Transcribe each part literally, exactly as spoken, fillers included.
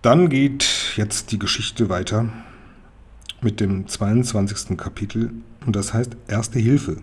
Dann geht jetzt die Geschichte weiter mit dem zweiundzwanzigsten Kapitel und das heißt Erste Hilfe.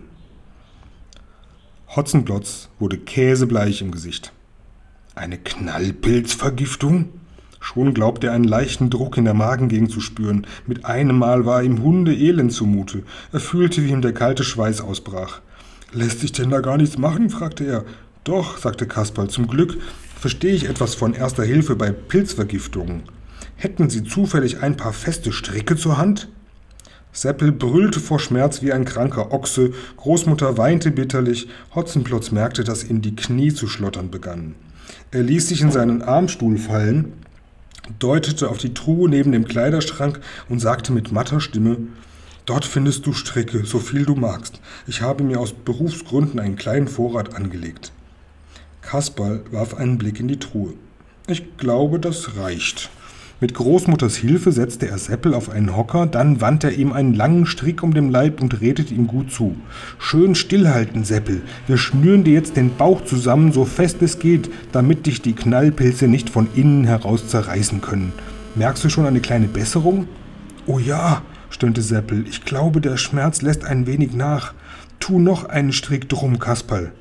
Hotzenplotz wurde käsebleich im Gesicht. Eine Knallpilzvergiftung? Schon glaubte er einen leichten Druck in der Magengegend zu spüren. Mit einem Mal war ihm hundeelend zumute. Er fühlte, wie ihm der kalte Schweiß ausbrach. »Lässt sich denn da gar nichts machen?« fragte er. »Doch«, sagte Kasperl, »zum Glück verstehe ich etwas von Erster Hilfe bei Pilzvergiftungen. Hätten Sie zufällig ein paar feste Stricke zur Hand?« Seppel brüllte vor Schmerz wie ein kranker Ochse, Großmutter weinte bitterlich, Hotzenplotz merkte, dass ihm die Knie zu schlottern begannen. Er ließ sich in seinen Armstuhl fallen, deutete auf die Truhe neben dem Kleiderschrank und sagte mit matter Stimme: »Dort findest du Stricke, so viel du magst. Ich habe mir aus Berufsgründen einen kleinen Vorrat angelegt.« Kasperl warf einen Blick in die Truhe. »Ich glaube, das reicht.« Mit Großmutters Hilfe setzte er Seppel auf einen Hocker, dann wand er ihm einen langen Strick um den Leib und redete ihm gut zu. »Schön stillhalten, Seppel. Wir schnüren dir jetzt den Bauch zusammen, so fest es geht, damit dich die Knallpilze nicht von innen heraus zerreißen können. Merkst du schon eine kleine Besserung?« »Oh ja«, stöhnte Seppel, »ich glaube, der Schmerz lässt ein wenig nach. Tu noch einen Strick drum, Kasperl.«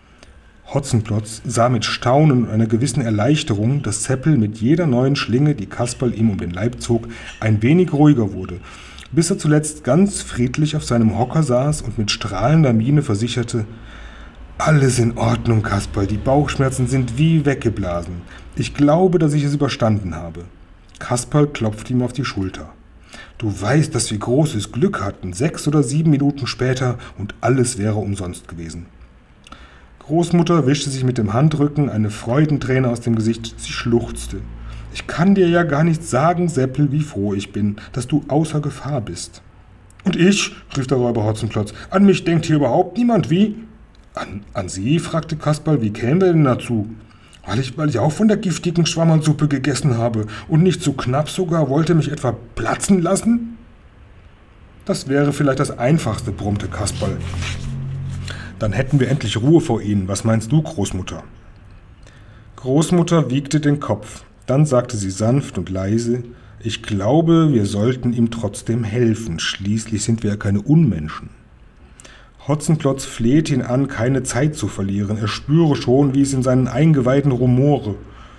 Hotzenplotz sah mit Staunen und einer gewissen Erleichterung, dass Seppel mit jeder neuen Schlinge, die Kasperl ihm um den Leib zog, ein wenig ruhiger wurde, bis er zuletzt ganz friedlich auf seinem Hocker saß und mit strahlender Miene versicherte: »Alles in Ordnung, Kasperl, die Bauchschmerzen sind wie weggeblasen. Ich glaube, dass ich es überstanden habe.« Kasperl klopfte ihm auf die Schulter. »Du weißt, dass wir großes Glück hatten, sechs oder sieben Minuten später und alles wäre umsonst gewesen.« Großmutter wischte sich mit dem Handrücken eine Freudenträne aus dem Gesicht. Sie schluchzte. »Ich kann dir ja gar nicht sagen, Seppel, wie froh ich bin, dass du außer Gefahr bist.« »Und ich?« rief der Räuber Hotzenplotz. »An mich denkt hier überhaupt niemand, wie?« An, an Sie?« fragte Kasperl. »Wie kämen wir denn dazu?« Weil ich, weil ich auch von der giftigen Schwammerlsuppe gegessen habe und nicht so knapp sogar wollte mich etwa platzen lassen?« »Das wäre vielleicht das Einfachste«, brummte Kasperl. »Dann hätten wir endlich Ruhe vor Ihnen. Was meinst du, Großmutter?« Großmutter wiegte den Kopf. Dann sagte sie sanft und leise: »Ich glaube, wir sollten ihm trotzdem helfen. Schließlich sind wir ja keine Unmenschen.« Hotzenplotz flehte ihn an, keine Zeit zu verlieren. Er spüre schon, wie es in seinen Eingeweiden rumore.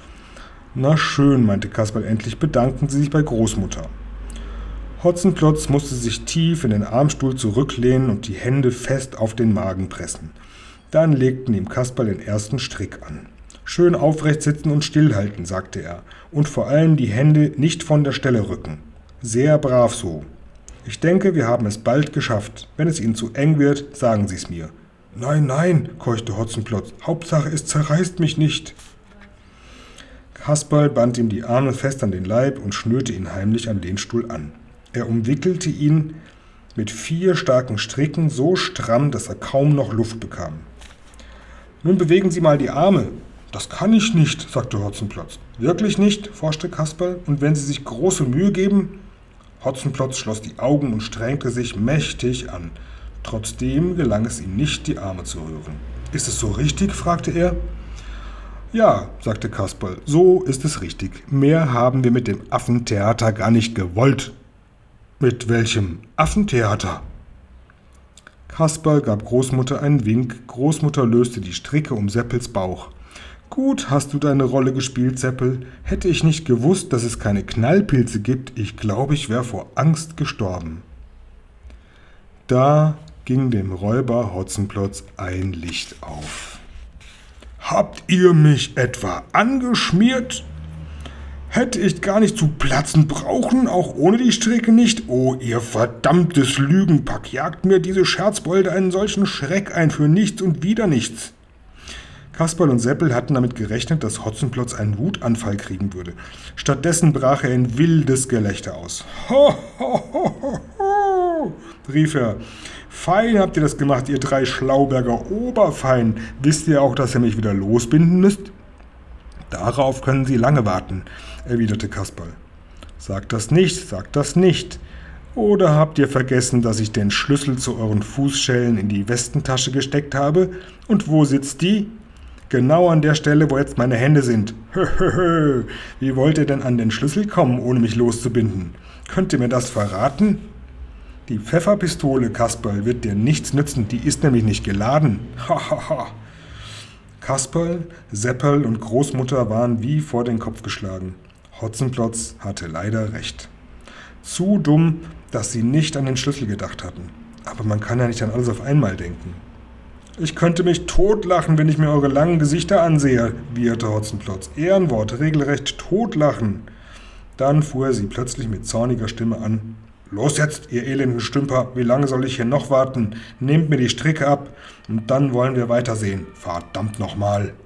»Na schön«, meinte Kasperl endlich, »bedanken Sie sich bei Großmutter.« Hotzenplotz musste sich tief in den Armstuhl zurücklehnen und die Hände fest auf den Magen pressen. Dann legten ihm Kasperl den ersten Strick an. »Schön aufrecht sitzen und stillhalten«, sagte er, »und vor allem die Hände nicht von der Stelle rücken. Sehr brav so. Ich denke, wir haben es bald geschafft. Wenn es Ihnen zu eng wird, sagen Sie es mir.« »Nein, nein«, keuchte Hotzenplotz, »Hauptsache, es zerreißt mich nicht.« Kasperl band ihm die Arme fest an den Leib und schnürte ihn heimlich am Lehnstuhl an. Er umwickelte ihn mit vier starken Stricken so stramm, dass er kaum noch Luft bekam. »Nun bewegen Sie mal die Arme.« »Das kann ich nicht«, sagte Hotzenplotz. »Wirklich nicht?«, forschte Kasperl. »Und wenn Sie sich große Mühe geben?« Hotzenplotz schloss die Augen und strengte sich mächtig an. Trotzdem gelang es ihm nicht, die Arme zu rühren. »Ist es so richtig?«, fragte er. »Ja«, sagte Kasperl, »so ist es richtig. Mehr haben wir mit dem Affentheater gar nicht gewollt.« »Mit welchem Affentheater?« Kasperl gab Großmutter einen Wink. Großmutter löste die Stricke um Seppels Bauch. »Gut hast du deine Rolle gespielt, Seppel. Hätte ich nicht gewusst, dass es keine Knallpilze gibt, ich glaube, ich wäre vor Angst gestorben.« Da ging dem Räuber Hotzenplotz ein Licht auf. »Habt ihr mich etwa angeschmiert? Hätte ich gar nicht zu platzen brauchen, auch ohne die Stricke nicht? Oh, ihr verdammtes Lügenpack, jagt mir diese Scherzbolde einen solchen Schreck ein für nichts und wieder nichts.« Kasperl und Seppel hatten damit gerechnet, dass Hotzenplotz einen Wutanfall kriegen würde. Stattdessen brach er in wildes Gelächter aus. »Ho, ho, ho, ho, ho«, rief er. »Fein habt ihr das gemacht, ihr drei Schlauberger, oberfein. Wisst ihr auch, dass ihr mich wieder losbinden müsst?« »Darauf können Sie lange warten«, erwiderte Kasperl. »Sagt das nicht, sagt das nicht. Oder habt ihr vergessen, dass ich den Schlüssel zu euren Fußschellen in die Westentasche gesteckt habe? Und wo sitzt die? Genau an der Stelle, wo jetzt meine Hände sind. Höhöhö, wie wollt ihr denn an den Schlüssel kommen, ohne mich loszubinden? Könnt ihr mir das verraten? Die Pfefferpistole, Kasperl, wird dir nichts nützen, die ist nämlich nicht geladen. Hahaha. Kasperl, Seppel und Großmutter waren wie vor den Kopf geschlagen. Hotzenplotz hatte leider recht. Zu dumm, dass sie nicht an den Schlüssel gedacht hatten. Aber man kann ja nicht an alles auf einmal denken. Ich könnte mich totlachen, wenn ich mir eure langen Gesichter ansehe, wieherte Hotzenplotz. Ehrenwort, regelrecht totlachen. Dann fuhr er sie plötzlich mit zorniger Stimme an. Los jetzt, ihr elenden Stümper, wie lange soll ich hier noch warten? Nehmt mir die Stricke ab und dann wollen wir weitersehen. Verdammt nochmal.